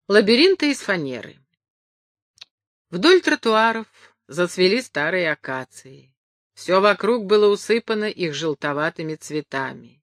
Лабиринты из фанеры. Вдоль тротуаров зацвели старые акации. Все вокруг было усыпано их желтоватыми цветами.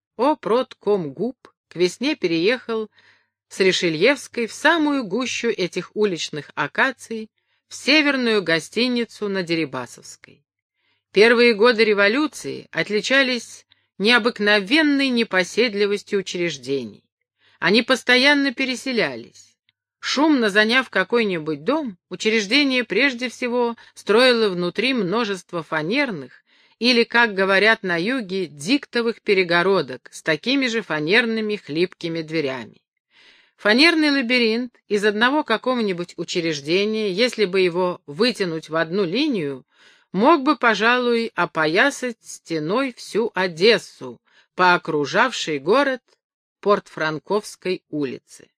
Продкомгуб к весне переехал с Ришельевской в самую гущу этих уличных акаций, в северную гостиницу на Дерибасовской. Первые годы революции отличались необыкновенной непоседливостью учреждений. Они постоянно переселялись. Шумно заняв какой-нибудь дом, учреждение прежде всего строило внутри множество фанерных или, как говорят на юге, диктовых перегородок с такими же фанерными хлипкими дверями. Фанерный лабиринт из одного какого-нибудь учреждения, если бы его вытянуть в одну линию, мог бы, пожалуй, опоясать стеной всю Одессу по окружавшей город Портфранковской улице.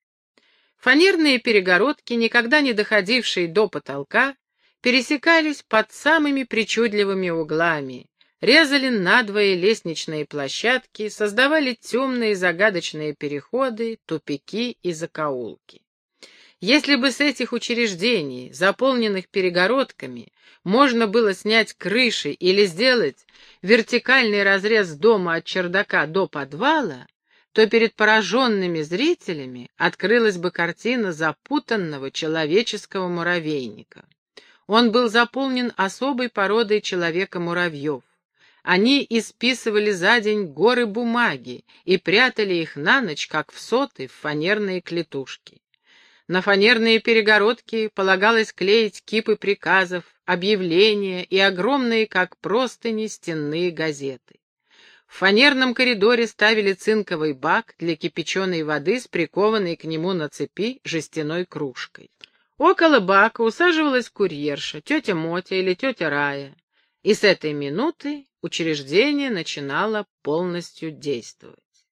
Фанерные перегородки, никогда не доходившие до потолка, пересекались под самыми причудливыми углами, резали надвое лестничные площадки, создавали темные загадочные переходы, тупики и закоулки. Если бы с этих учреждений, заполненных перегородками, можно было снять крыши или сделать вертикальный разрез дома от чердака до подвала, то перед пораженными зрителями открылась бы картина запутанного человеческого муравейника. Он был заполнен особой породой человека-муравьев. Они исписывали за день горы бумаги и прятали их на ночь, как в соты, в фанерные клетушки. На фанерные перегородки полагалось клеить кипы приказов, объявления и огромные, как простыни, стенные газеты. В фанерном коридоре ставили цинковый бак для кипяченой воды с прикованной к нему на цепи жестяной кружкой. Около бака усаживалась курьерша, тетя Мотя или тетя Рая, и с этой минуты учреждение начинало полностью действовать.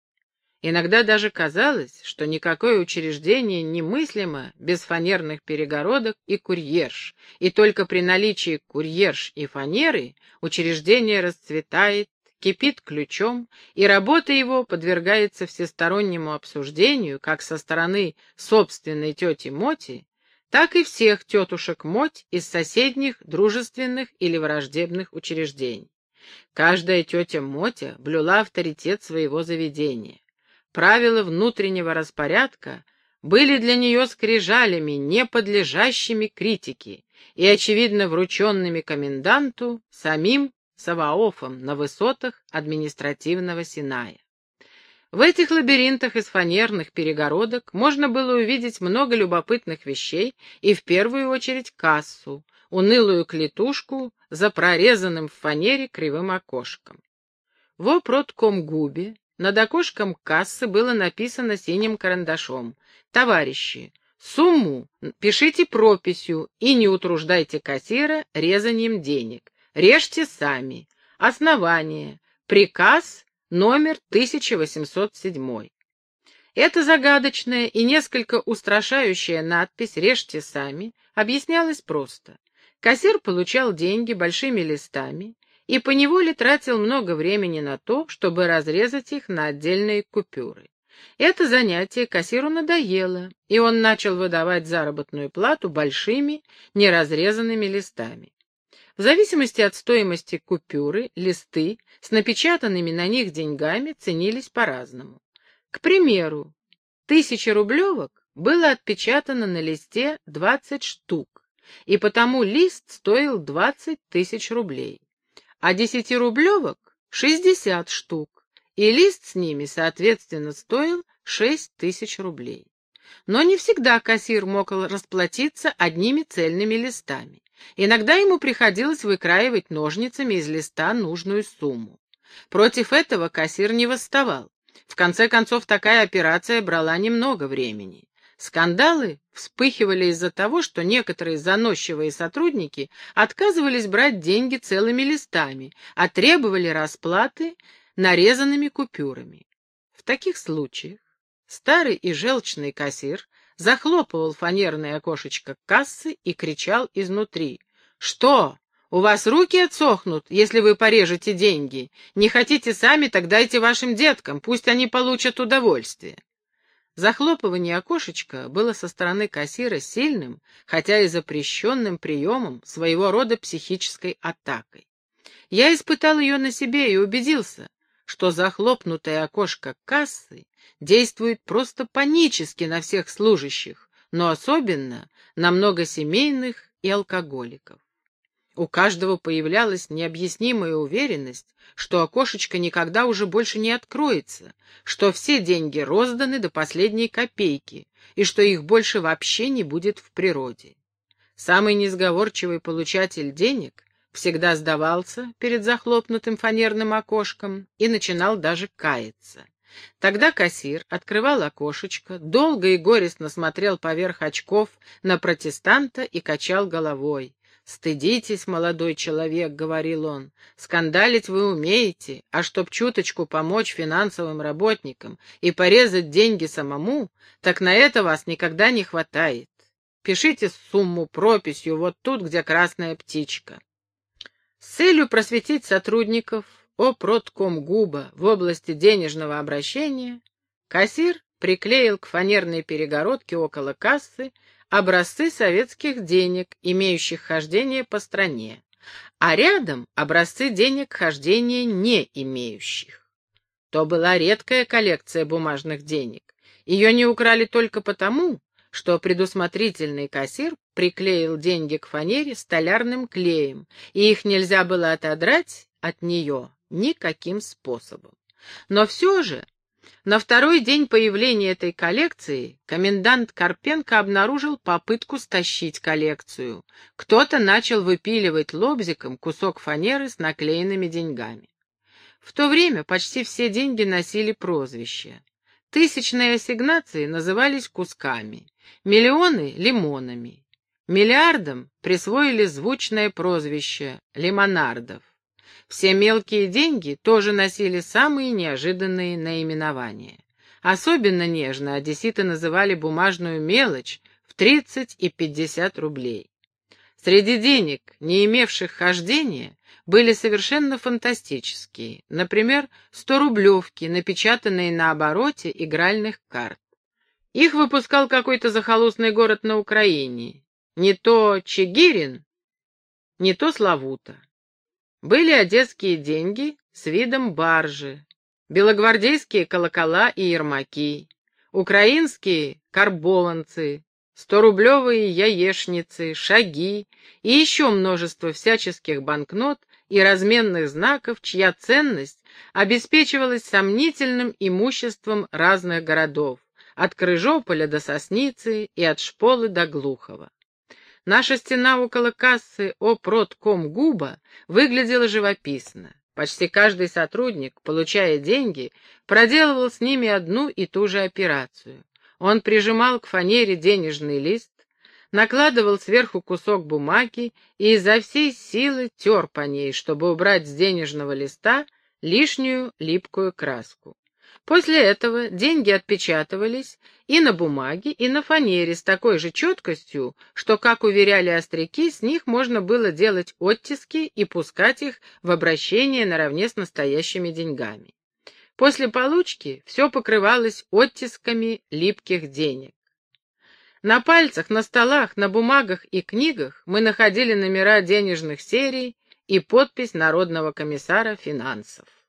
Иногда даже казалось, что никакое учреждение немыслимо без фанерных перегородок и курьерш, и только при наличии курьерш и фанеры учреждение расцветает, кипит ключом, и работа его подвергается всестороннему обсуждению как со стороны собственной тети Моти, так и всех тетушек Моть из соседних дружественных или враждебных учреждений. Каждая тетя Мотя блюла авторитет своего заведения. Правила внутреннего распорядка были для нее скрижалями, не подлежащими критике, и, очевидно, врученными коменданту самим Саваофом на высотах административного Синая. В этих лабиринтах из фанерных перегородок можно было увидеть много любопытных вещей и в первую очередь кассу, унылую клетушку за прорезанным в фанере кривым окошком. В Продкомгубе над окошком кассы было написано синим карандашом: «Товарищи, сумму пишите прописью и не утруждайте кассира резанием денег. Режьте сами. Основание. Приказ номер 1807». Эта загадочная и несколько устрашающая надпись «Режьте сами» объяснялась просто. Кассир получал деньги большими листами и поневоле тратил много времени на то, чтобы разрезать их на отдельные купюры. Это занятие кассиру надоело, и он начал выдавать заработную плату большими, неразрезанными листами. В зависимости от стоимости купюры, листы с напечатанными на них деньгами ценились по-разному. К примеру, 1000-рублевок было отпечатано на листе 20 штук, и потому лист стоил 20 тысяч рублей, а 10-рублевок — 60 штук, и лист с ними, соответственно, стоил 6000 рублей. Но не всегда кассир мог расплатиться одними цельными листами. Иногда ему приходилось выкраивать ножницами из листа нужную сумму. Против этого кассир не восставал. В конце концов, такая операция брала немного времени. Скандалы вспыхивали из-за того, что некоторые заносчивые сотрудники отказывались брать деньги целыми листами, а требовали расплаты нарезанными купюрами. В таких случаях старый и желчный кассир захлопывал фанерное окошечко кассы и кричал изнутри: «Что, у вас руки отсохнут, если вы порежете деньги? Не хотите сами, так дайте вашим деткам, пусть они получат удовольствие». Захлопывание окошечка было со стороны кассира сильным, хотя и запрещенным приемом, своего рода психической атакой. Я испытал ее на себе и убедился, что захлопнутое окошко кассы действует просто панически на всех служащих, но особенно на многосемейных и алкоголиков. У каждого появлялась необъяснимая уверенность, что окошечко никогда уже больше не откроется, что все деньги розданы до последней копейки и что их больше вообще не будет в природе. Самый несговорчивый получатель денег всегда сдавался перед захлопнутым фанерным окошком и начинал даже каяться. Тогда кассир открывал окошечко, долго и горестно смотрел поверх очков на протестанта и качал головой. «Стыдитесь, молодой человек», — говорил он, — «скандалить вы умеете, а чтоб чуточку помочь финансовым работникам и порезать деньги самому, так на это вас никогда не хватает. Пишите сумму прописью вот тут, где красная птичка». С целью просветить сотрудников о Продкомгуба в области денежного обращения, кассир приклеил к фанерной перегородке около кассы образцы советских денег, имеющих хождение по стране, а рядом образцы денег хождения не имеющих. То была редкая коллекция бумажных денег. Ее не украли только потому, что предусмотрительный кассир приклеил деньги к фанере столярным клеем, и их нельзя было отодрать от нее никаким способом. Но все же на второй день появления этой коллекции комендант Карпенко обнаружил попытку стащить коллекцию. Кто-то начал выпиливать лобзиком кусок фанеры с наклеенными деньгами. В то время почти все деньги носили прозвища. Тысячные ассигнации назывались кусками, миллионы — лимонами. Миллиардам присвоили звучное прозвище лимонардов. Все мелкие деньги тоже носили самые неожиданные наименования. Особенно нежно одесситы называли бумажную мелочь в 30 и 50 рублей. Среди денег, не имевших хождения, были совершенно фантастические, например, 100-рублевки, напечатанные на обороте игральных карт. Их выпускал какой-то захолустный город на Украине, не то Чигирин, не то Славута. Были одесские деньги с видом баржи, белогвардейские колокола и ермаки, украинские карбованцы, 100-рублевые яешницы, шаги и еще множество всяческих банкнот и разменных знаков, чья ценность обеспечивалась сомнительным имуществом разных городов, от Крыжополя до Сосницы и от Шполы до Глухова. Наша стена около кассы о Продкомгуба выглядела живописно. Почти каждый сотрудник, получая деньги, проделывал с ними одну и ту же операцию. Он прижимал к фанере денежный лист, накладывал сверху кусок бумаги и изо всей силы тер по ней, чтобы убрать с денежного листа лишнюю липкую краску. После этого деньги отпечатывались и на бумаге, и на фанере с такой же четкостью, что, как уверяли остряки, с них можно было делать оттиски и пускать их в обращение наравне с настоящими деньгами. После получки все покрывалось оттисками липких денег. На пальцах, на столах, на бумагах и книгах мы находили номера денежных серий и подпись Народного комиссара финансов.